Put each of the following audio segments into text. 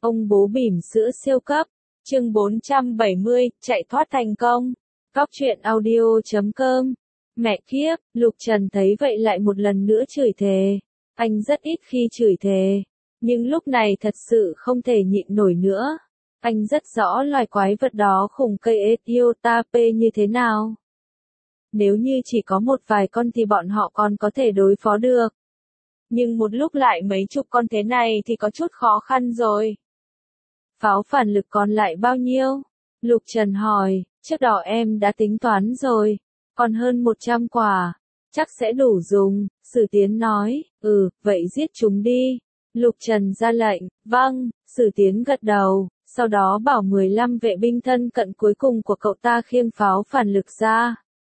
Ông bố bỉm sữa siêu cấp. Chương 470, chạy thoát thành công. Góc truyện audio.com. Mẹ kiếp, Lục Trần thấy vậy lại một lần nữa chửi thề. Anh rất ít khi chửi thề, nhưng lúc này thật sự không thể nhịn nổi nữa. Anh rất rõ loài quái vật đó khủng cây Ethiopia như thế nào. Nếu như chỉ có một vài con thì bọn họ còn có thể đối phó được. Nhưng một lúc lại mấy chục con thế này thì có chút khó khăn rồi. Pháo phản lực còn lại bao nhiêu? Lục Trần hỏi, trước đó em đã tính toán rồi, còn hơn 100 quả, chắc sẽ đủ dùng. Sử Tiến nói, vậy giết chúng đi. Lục Trần ra lệnh, vâng. Sử Tiến gật đầu, sau đó bảo 15 vệ binh thân cận cuối cùng của cậu ta khiêng pháo phản lực ra.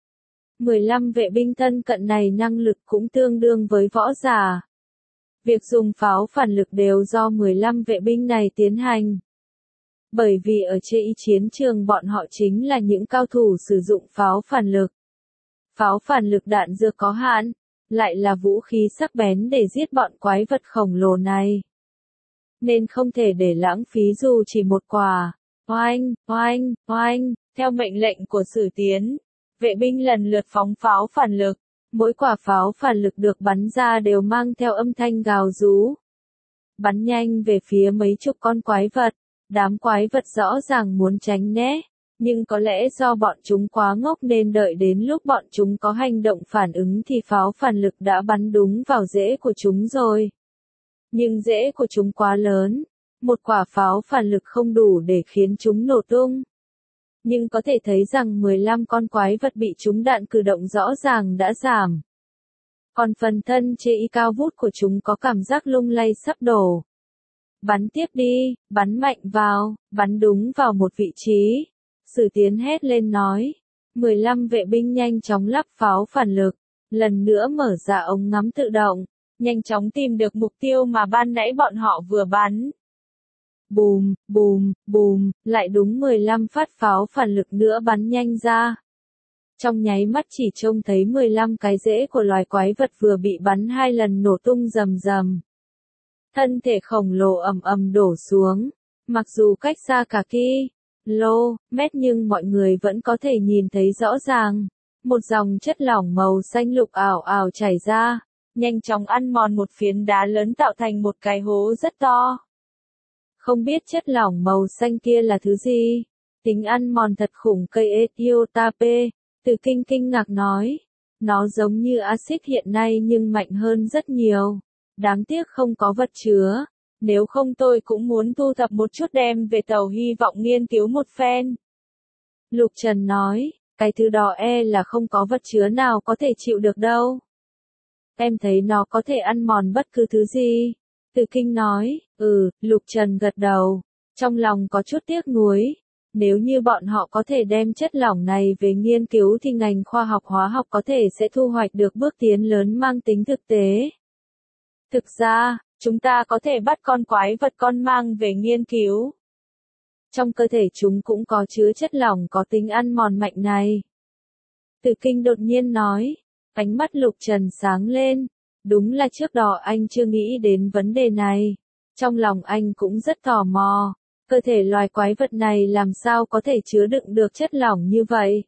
15 vệ binh thân cận này năng lực cũng tương đương với võ giả. Việc dùng pháo phản lực đều do 15 vệ binh này tiến hành. Bởi vì ở trên chiến trường bọn họ chính là những cao thủ sử dụng pháo phản lực. Pháo phản lực đạn dược có hạn, lại là vũ khí sắc bén để giết bọn quái vật khổng lồ này. Nên không thể để lãng phí dù chỉ một quả. Oanh, oanh, oanh, theo mệnh lệnh của Sử Tiến, vệ binh lần lượt phóng pháo phản lực. Mỗi quả pháo phản lực được bắn ra đều mang theo âm thanh gào rú. Bắn nhanh về phía mấy chục con quái vật. Đám quái vật rõ ràng muốn tránh né, nhưng có lẽ do bọn chúng quá ngốc nên đợi đến lúc bọn chúng có hành động phản ứng thì pháo phản lực đã bắn đúng vào rễ của chúng rồi. Nhưng rễ của chúng quá lớn, một quả pháo phản lực không đủ để khiến chúng nổ tung. Nhưng có thể thấy rằng 15 con quái vật bị trúng đạn cử động rõ ràng đã giảm. Còn phần thân chê cao vút của chúng có cảm giác lung lay sắp đổ. Bắn tiếp đi, bắn mạnh vào, bắn đúng vào một vị trí. Sử Tiến hét lên nói. 15 vệ binh nhanh chóng lắp pháo phản lực, lần nữa mở ra ống ngắm tự động, nhanh chóng tìm được mục tiêu mà ban nãy bọn họ vừa bắn. Bùm, bùm, bùm, lại đúng 15 phát pháo phản lực nữa bắn nhanh ra. Trong nháy mắt chỉ trông thấy 15 cái rễ của loài quái vật vừa bị bắn 2 lần nổ tung rầm rầm. Thân thể khổng lồ ầm ầm đổ xuống, mặc dù cách xa cả mét nhưng mọi người vẫn có thể nhìn thấy rõ ràng. Một dòng chất lỏng màu xanh lục ảo ảo chảy ra, nhanh chóng ăn mòn một phiến đá lớn tạo thành một cái hố rất to. Không biết chất lỏng màu xanh kia là thứ gì, tính ăn mòn thật khủng cây Ethiopia, Từ Kinh kinh ngạc nói. Nó giống như axit hiện nay nhưng mạnh hơn rất nhiều. Đáng tiếc không có vật chứa, nếu không tôi cũng muốn thu thập một chút đem về tàu hy vọng nghiên cứu một phen. Lục Trần nói, cái thứ đó là không có vật chứa nào có thể chịu được đâu. Em thấy nó có thể ăn mòn bất cứ thứ gì. Từ Kinh nói, Lục Trần gật đầu, trong lòng có chút tiếc nuối. Nếu như bọn họ có thể đem chất lỏng này về nghiên cứu thì ngành khoa học hóa học có thể sẽ thu hoạch được bước tiến lớn mang tính thực tế. Thực ra, chúng ta có thể bắt con quái vật con mang về nghiên cứu. Trong cơ thể chúng cũng có chứa chất lỏng có tính ăn mòn mạnh này. Từ Kinh đột nhiên nói, ánh mắt Lục Trần sáng lên. Đúng là trước đó anh chưa nghĩ đến vấn đề này. Trong lòng anh cũng rất tò mò, cơ thể loài quái vật này làm sao có thể chứa đựng được chất lỏng như vậy.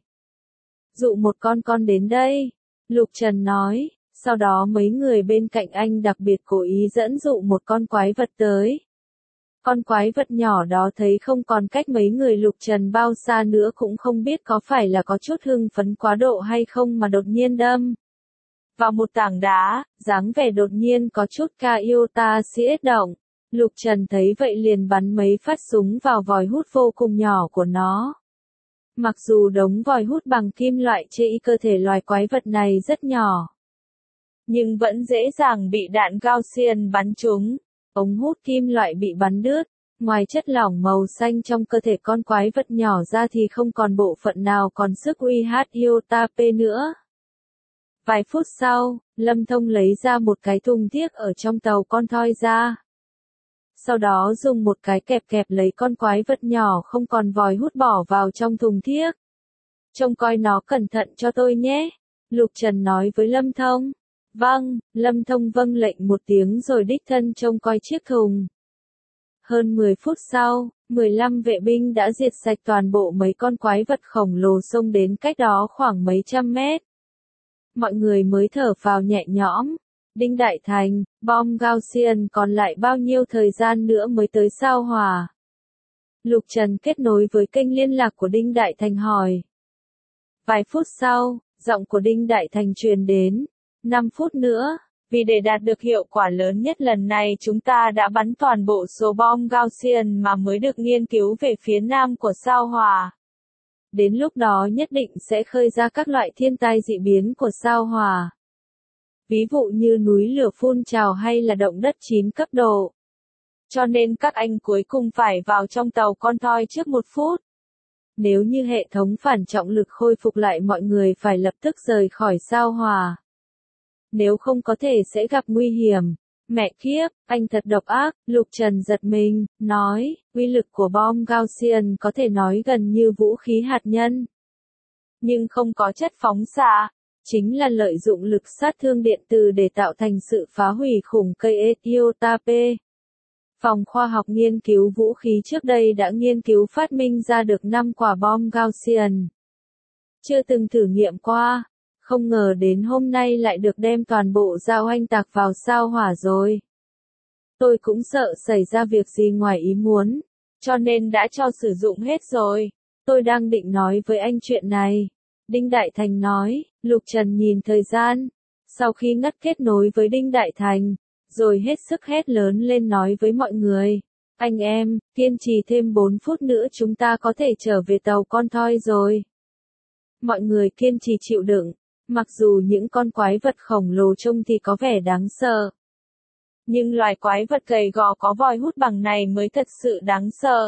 Dụ một con đến đây, Lục Trần nói. Sau đó mấy người bên cạnh anh đặc biệt cố ý dẫn dụ một con quái vật tới. Con quái vật nhỏ đó thấy không còn cách mấy người Lục Trần bao xa nữa cũng không biết có phải là có chút hưng phấn quá độ hay không mà đột nhiên đâm vào một tảng đá, dáng vẻ đột nhiên có chút Iota siết động. Lục Trần thấy vậy liền bắn mấy phát súng vào vòi hút vô cùng nhỏ của nó. Mặc dù đống vòi hút bằng kim loại trên cơ thể loài quái vật này rất nhỏ, nhưng vẫn dễ dàng bị đạn Gaussian bắn trúng. Ống hút kim loại bị bắn đứt, ngoài chất lỏng màu xanh trong cơ thể con quái vật nhỏ ra thì không còn bộ phận nào còn sức uy hiếp Iotap nữa. Vài phút sau, Lâm Thông lấy ra một cái thùng thiếc ở trong tàu con thoi ra. Sau đó dùng một cái kẹp lấy con quái vật nhỏ không còn vòi hút bỏ vào trong thùng thiếc. Trông coi nó cẩn thận cho tôi nhé, Lục Trần nói với Lâm Thông. Vâng, Lâm Thông vâng lệnh một tiếng rồi đích thân trông coi chiếc thùng. Hơn 10 phút sau, 15 vệ binh đã diệt sạch toàn bộ mấy con quái vật khổng lồ xông đến cách đó khoảng mấy trăm mét. Mọi người mới thở phào nhẹ nhõm. Đinh Đại Thành, bom Gaussian còn lại bao nhiêu thời gian nữa mới tới sao Hỏa? Lục Trần kết nối với kênh liên lạc của Đinh Đại Thành hỏi. Vài phút sau, giọng của Đinh Đại Thành truyền đến. 5 phút nữa, vì để đạt được hiệu quả lớn nhất lần này chúng ta đã bắn toàn bộ số bom Gaussian mà mới được nghiên cứu về phía nam của sao Hỏa. Đến lúc đó nhất định sẽ khơi ra các loại thiên tai dị biến của sao Hỏa. Ví dụ như núi lửa phun trào hay là động đất 9 cấp độ. Cho nên các anh cuối cùng phải vào trong tàu con thoi trước 1 phút. Nếu như hệ thống phản trọng lực khôi phục lại mọi người phải lập tức rời khỏi sao Hỏa. Nếu không có thể sẽ gặp nguy hiểm. Mẹ kiếp, anh thật độc ác, Lục Trần giật mình, nói, uy lực của bom Gaussian có thể nói gần như vũ khí hạt nhân. Nhưng không có chất phóng xạ, chính là lợi dụng lực sát thương điện từ để tạo thành sự phá hủy khủng cây iota-P. Phòng khoa học nghiên cứu vũ khí trước đây đã nghiên cứu phát minh ra được 5 quả bom Gaussian. Chưa từng thử nghiệm qua. Không ngờ đến hôm nay lại được đem toàn bộ ra oanh tạc vào sao Hỏa rồi. Tôi cũng sợ xảy ra việc gì ngoài ý muốn, cho nên đã cho sử dụng hết rồi. Tôi đang định nói với anh chuyện này. Đinh Đại Thành nói, Lục Trần nhìn thời gian. Sau khi ngắt kết nối với Đinh Đại Thành, rồi hết sức hét lớn lên nói với mọi người. Anh em, kiên trì thêm 4 phút nữa chúng ta có thể trở về tàu con thoi rồi. Mọi người kiên trì chịu đựng. Mặc dù những con quái vật khổng lồ trông thì có vẻ đáng sợ. Nhưng loài quái vật gầy gò có vòi hút bằng này mới thật sự đáng sợ.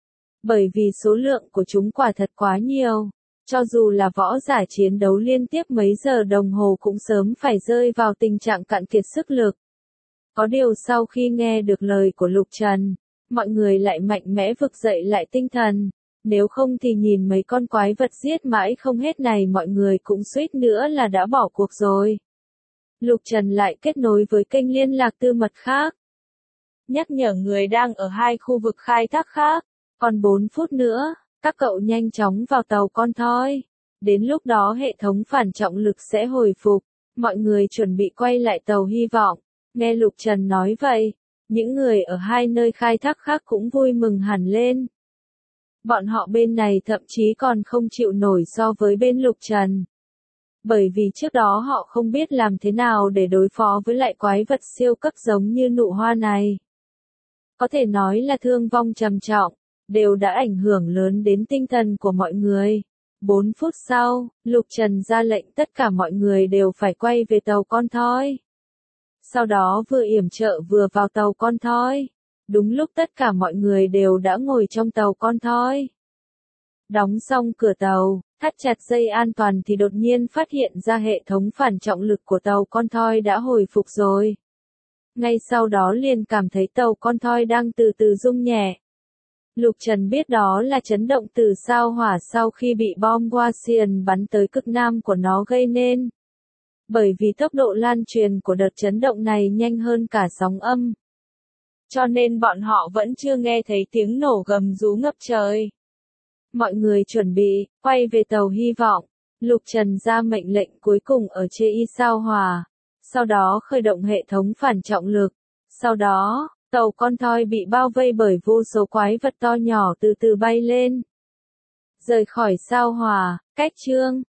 Bởi vì số lượng của chúng quả thật quá nhiều. Cho dù là võ giả chiến đấu liên tiếp mấy giờ đồng hồ cũng sớm phải rơi vào tình trạng cạn kiệt sức lực. Có điều sau khi nghe được lời của Lục Trần, mọi người lại mạnh mẽ vực dậy lại tinh thần. Nếu không thì nhìn mấy con quái vật giết mãi không hết này mọi người cũng suýt nữa là đã bỏ cuộc rồi. Lục Trần lại kết nối với kênh liên lạc tư mật khác. Nhắc nhở người đang ở 2 khu vực khai thác khác. Còn 4 phút nữa, các cậu nhanh chóng vào tàu con thoi. Đến lúc đó hệ thống phản trọng lực sẽ hồi phục. Mọi người chuẩn bị quay lại tàu hy vọng. Nghe Lục Trần nói vậy, những người ở 2 nơi khai thác khác cũng vui mừng hẳn lên. Bọn họ bên này thậm chí còn không chịu nổi so với bên Lục Trần. Bởi vì trước đó họ không biết làm thế nào để đối phó với lại quái vật siêu cấp giống như nụ hoa này. Có thể nói là thương vong trầm trọng, đều đã ảnh hưởng lớn đến tinh thần của mọi người. 4 phút sau, Lục Trần ra lệnh tất cả mọi người đều phải quay về tàu con thoi. Sau đó vừa yểm trợ vừa vào tàu con thoi. Đúng lúc tất cả mọi người đều đã ngồi trong tàu con thoi. Đóng xong cửa tàu, thắt chặt dây an toàn thì đột nhiên phát hiện ra hệ thống phản trọng lực của tàu con thoi đã hồi phục rồi. Ngay sau đó liền cảm thấy tàu con thoi đang từ từ rung nhẹ. Lục Trần biết đó là chấn động từ sao Hỏa sau khi bị bom Gaussian bắn tới cực nam của nó gây nên. Bởi vì tốc độ lan truyền của đợt chấn động này nhanh hơn cả sóng âm. Cho nên bọn họ vẫn chưa nghe thấy tiếng nổ gầm rú ngập trời. Mọi người chuẩn bị, quay về tàu hy vọng. Lục Trần ra mệnh lệnh cuối cùng ở chê y sao Hỏa. Sau đó khởi động hệ thống phản trọng lực. Sau đó, tàu con thoi bị bao vây bởi vô số quái vật to nhỏ từ từ bay lên. Rời khỏi sao Hỏa, cách chương.